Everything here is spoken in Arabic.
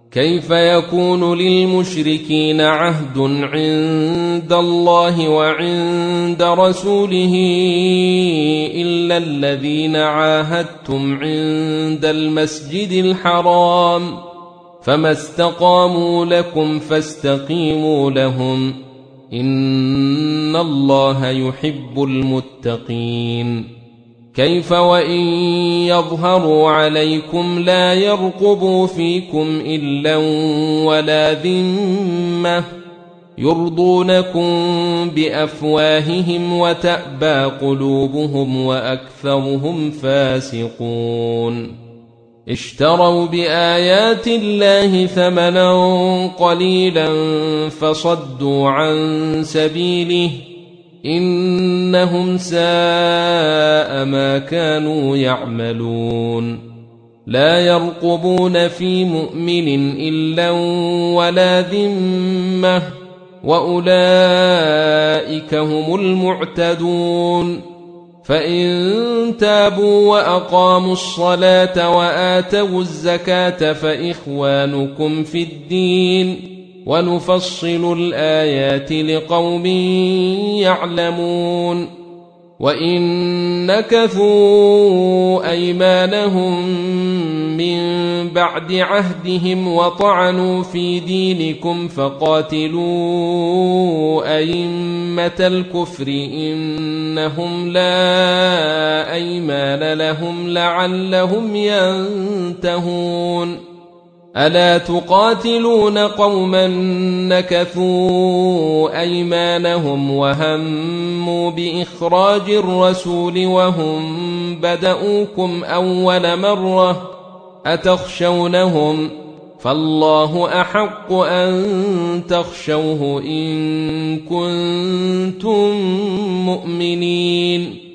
كيف يكون للمشركين عهد عند الله وعند رسوله إلا الذين عاهدتم عند المسجد الحرام فما استقاموا لكم فاستقيموا لهم إن الله يحب المتقين. كيف وإن يظهروا عليكم لا يرقبوا فيكم إلا ولا ذمة يرضونكم بأفواههم وتأبى قلوبهم وأكثرهم فاسقون. اشتروا بآيات الله ثمنا قليلا فصدوا عن سبيله إنهم ساء ما كانوا يعملون. لا يرقبون في مؤمن إلا ولا ذمة وأولئك هم المعتدون. فإن تابوا وأقاموا الصلاة وآتوا الزكاة فإخوانكم في الدين ونفصل الآيات لقوم يعلمون. وإن نكثوا أيمانهم من بعد عهدهم وطعنوا في دينكم فقاتلوا أئمة الكفر إنهم لا أيمان لهم لعلهم ينتهون. ألا تقاتلون قوما نكثوا أيمانهم وهموا بإخراج الرسول وهم بدؤوكم أول مرة أتخشونهم فالله أحق أن تخشوه إن كنتم مؤمنين.